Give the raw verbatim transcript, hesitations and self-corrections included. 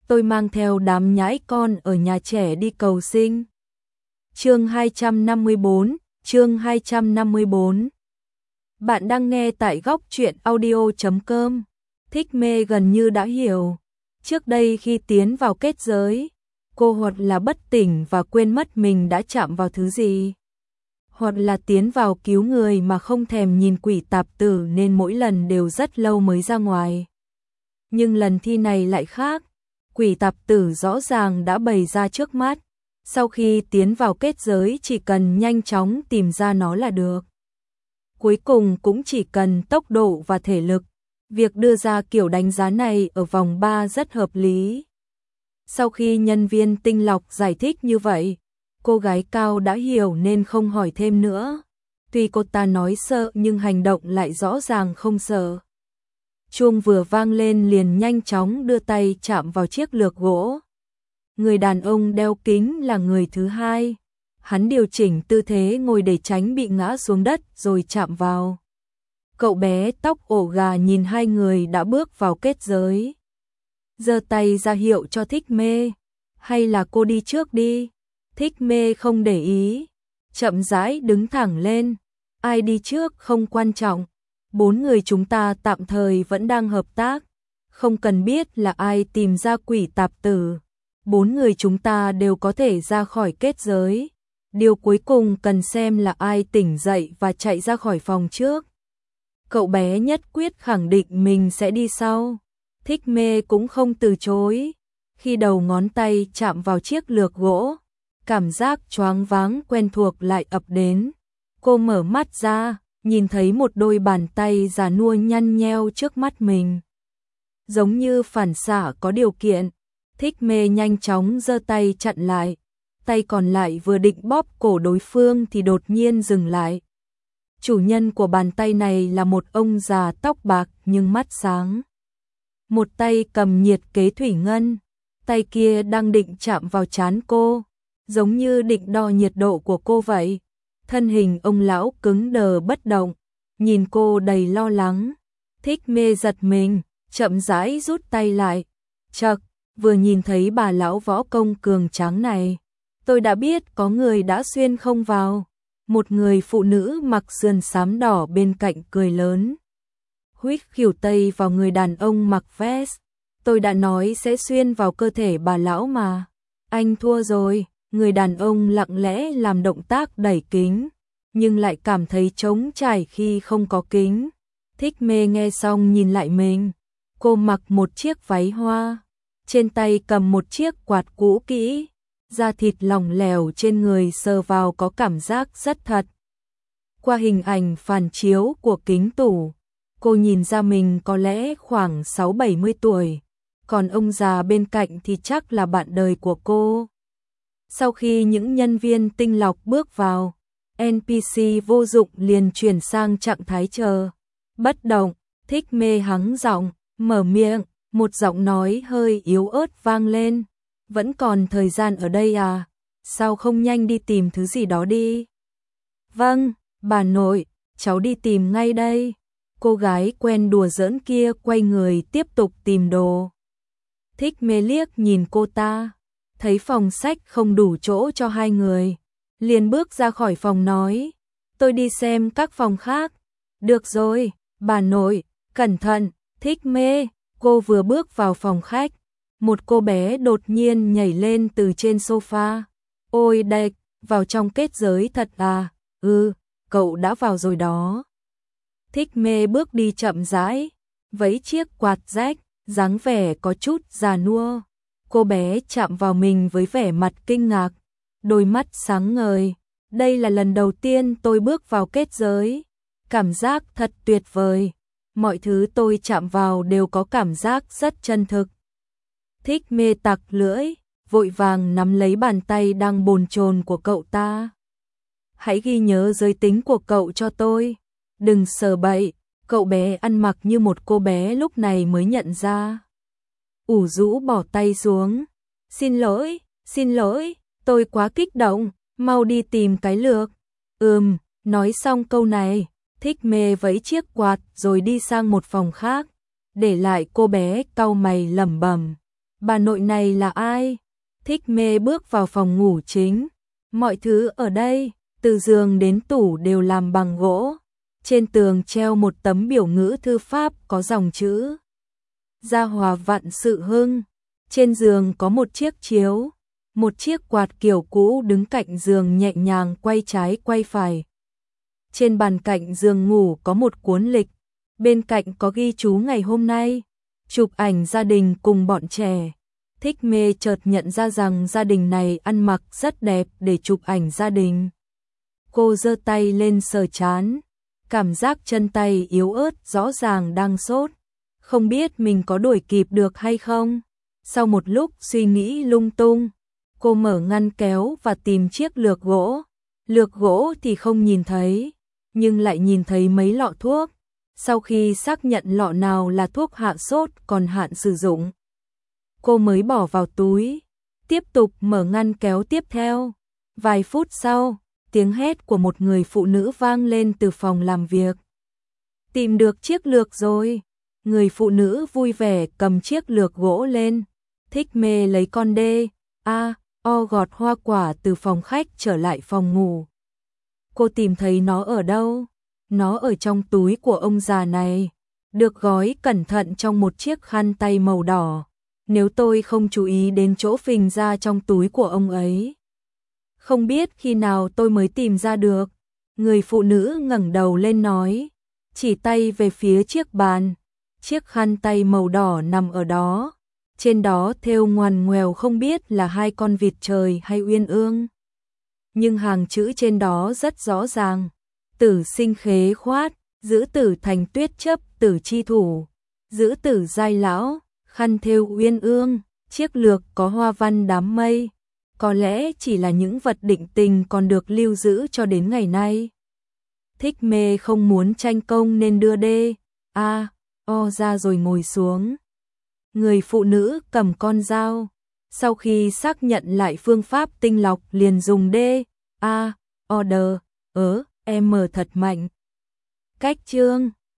tôi mang theo đám nhãi con ở nhà trẻ đi cầu sinh. Chương hai trăm năm mươi bốn, chương hai trăm năm mươi bốn. Bạn đang nghe tại góc truyện audio chấm com. Thích Mê gần như đã hiểu. Trước đây khi tiến vào kết giới, cô hoặc là bất tỉnh và quên mất mình đã chạm vào thứ gì, hoặc là tiến vào cứu người mà không thèm nhìn quỷ tạp tử nên mỗi lần đều rất lâu mới ra ngoài. Nhưng lần thi này lại khác, quỷ tạp tử rõ ràng đã bày ra trước mắt, sau khi tiến vào kết giới chỉ cần nhanh chóng tìm ra nó là được. Cuối cùng cũng chỉ cần tốc độ và thể lực, việc đưa ra kiểu đánh giá này ở vòng ba rất hợp lý. Sau khi nhân viên tinh lọc giải thích như vậy, cô gái cao đã hiểu nên không hỏi thêm nữa. Tuy cô ta nói sợ nhưng hành động lại rõ ràng không sợ. Chuông vừa vang lên liền nhanh chóng đưa tay chạm vào chiếc lược gỗ. Người đàn ông đeo kính là người thứ hai. Hắn điều chỉnh tư thế ngồi để tránh bị ngã xuống đất rồi chạm vào. Cậu bé tóc ổ gà nhìn hai người đã bước vào kết giới, giơ tay ra hiệu cho Thích Mê. Hay là cô đi trước đi. Thích Mê không để ý, chậm rãi đứng thẳng lên. Ai đi trước không quan trọng. Bốn người chúng ta tạm thời vẫn đang hợp tác. Không cần biết là ai tìm ra quỷ tạp tử. Bốn người chúng ta đều có thể ra khỏi kết giới. Điều cuối cùng cần xem là ai tỉnh dậy và chạy ra khỏi phòng trước. Cậu bé nhất quyết khẳng định mình sẽ đi sau. Thích Mê cũng không từ chối. Khi đầu ngón tay chạm vào chiếc lược gỗ, cảm giác choáng váng quen thuộc lại ập đến. Cô mở mắt ra, nhìn thấy một đôi bàn tay già nua nhăn nheo trước mắt mình. Giống như phản xạ có điều kiện, Thích Mê nhanh chóng giơ tay chặn lại. Tay còn lại vừa định bóp cổ đối phương thì đột nhiên dừng lại. Chủ nhân của bàn tay này là một ông già tóc bạc nhưng mắt sáng. Một tay cầm nhiệt kế thủy ngân, tay kia đang định chạm vào trán cô, giống như định đo nhiệt độ của cô vậy. Thân hình ông lão cứng đờ bất động, nhìn cô đầy lo lắng. Thích Mê giật mình, chậm rãi rút tay lại. Chậc, vừa nhìn thấy bà lão võ công cường tráng này, tôi đã biết có người đã xuyên không vào. Một người phụ nữ mặc sườn xám đỏ bên cạnh cười lớn, huýt khỉu tay vào người đàn ông mặc vest. Tôi đã nói sẽ xuyên vào cơ thể bà lão mà. Anh thua rồi. Người đàn ông lặng lẽ làm động tác đẩy kính, nhưng lại cảm thấy trống trải khi không có kính. Thích Mê nghe xong nhìn lại mình. Cô mặc một chiếc váy hoa, trên tay cầm một chiếc quạt cũ kỹ. Da thịt lỏng lẻo trên người sờ vào có cảm giác rất thật. Qua hình ảnh phản chiếu của kính tủ, cô nhìn ra mình có lẽ khoảng sáu bảy mươi tuổi, còn ông già bên cạnh thì chắc là bạn đời của cô. Sau khi những nhân viên tinh lọc bước vào, en pê xê vô dụng liền chuyển sang trạng thái chờ bất động. Thích Mê hắng giọng, mở miệng, một giọng nói hơi yếu ớt vang lên. Vẫn còn thời gian ở đây à? Sao không nhanh đi tìm thứ gì đó đi? Vâng, bà nội, cháu đi tìm ngay đây. Cô gái quen đùa giỡn kia quay người tiếp tục tìm đồ. Thích Mê liếc nhìn cô ta, thấy phòng sách không đủ chỗ cho hai người, liền bước ra khỏi phòng nói, tôi đi xem các phòng khác. Được rồi, bà nội, cẩn thận. Thích Mê, cô vừa bước vào phòng khách, một cô bé đột nhiên nhảy lên từ trên sofa. Ôi đệch, vào trong kết giới thật à? Ừ, cậu đã vào rồi đó. Thích Mê bước đi chậm rãi, vẫy chiếc quạt rách, dáng vẻ có chút già nua. Cô bé chạm vào mình với vẻ mặt kinh ngạc, đôi mắt sáng ngời. Đây là lần đầu tiên tôi bước vào kết giới. Cảm giác thật tuyệt vời. Mọi thứ tôi chạm vào đều có cảm giác rất chân thực. Thích Mê tặc lưỡi, vội vàng nắm lấy bàn tay đang bồn chồn của cậu ta. Hãy ghi nhớ giới tính của cậu cho tôi. Đừng sờ bậy. Cậu bé ăn mặc như một cô bé lúc này mới nhận ra. Ủ rũ bỏ tay xuống. Xin lỗi, xin lỗi, tôi quá kích động, mau đi tìm cái lược. Ừm, nói xong câu này, Thích Mê vẫy chiếc quạt rồi đi sang một phòng khác, để lại cô bé cau mày lẩm bẩm. Bà nội này là ai? Thích mê bước vào phòng ngủ chính. Mọi thứ ở đây, từ giường đến tủ đều làm bằng gỗ. Trên tường treo một tấm biểu ngữ thư pháp có dòng chữ Gia Hòa vạn sự hưng. Trên giường có một chiếc chiếu, một chiếc quạt kiểu cũ đứng cạnh giường nhẹ nhàng quay trái quay phải. Trên bàn cạnh giường ngủ có một cuốn lịch, bên cạnh có ghi chú ngày hôm nay, chụp ảnh gia đình cùng bọn trẻ. Thích mê chợt nhận ra rằng gia đình này ăn mặc rất đẹp để chụp ảnh gia đình. Cô giơ tay lên sờ trán, cảm giác chân tay yếu ớt rõ ràng đang sốt, không biết mình có đuổi kịp được hay không. Sau một lúc suy nghĩ lung tung, cô mở ngăn kéo và tìm chiếc lược gỗ. Lược gỗ thì không nhìn thấy, nhưng lại nhìn thấy mấy lọ thuốc. Sau khi xác nhận lọ nào là thuốc hạ sốt còn hạn sử dụng, cô mới bỏ vào túi, tiếp tục mở ngăn kéo tiếp theo. Vài phút sau, tiếng hét của một người phụ nữ vang lên từ phòng làm việc. Tìm được chiếc lược rồi. Người phụ nữ vui vẻ cầm chiếc lược gỗ lên. Thích mê lấy con đê, a, o gọt hoa quả từ phòng khách trở lại phòng ngủ. Cô tìm thấy nó ở đâu? Nó ở trong túi của ông già này, được gói cẩn thận trong một chiếc khăn tay màu đỏ. Nếu tôi không chú ý đến chỗ phình ra trong túi của ông ấy, không biết khi nào tôi mới tìm ra được. Người phụ nữ ngẩng đầu lên nói, chỉ tay về phía chiếc bàn. Chiếc khăn tay màu đỏ nằm ở đó, trên đó thêu ngoằn ngoèo không biết là hai con vịt trời hay uyên ương. Nhưng hàng chữ trên đó rất rõ ràng, tử sinh khế khoát, giữ tử thành tuyết chấp tử chi thủ, giữ tử giai lão, khăn thêu uyên ương, chiếc lược có hoa văn đám mây. Có lẽ chỉ là những vật định tình còn được lưu giữ cho đến ngày nay. Thích mê không muốn tranh công nên đưa đê, a, o ra rồi ngồi xuống. Người phụ nữ cầm con dao, sau khi xác nhận lại phương pháp tinh lọc liền dùng đê, a, o, đờ, ớ, em thật mạnh. Cách chương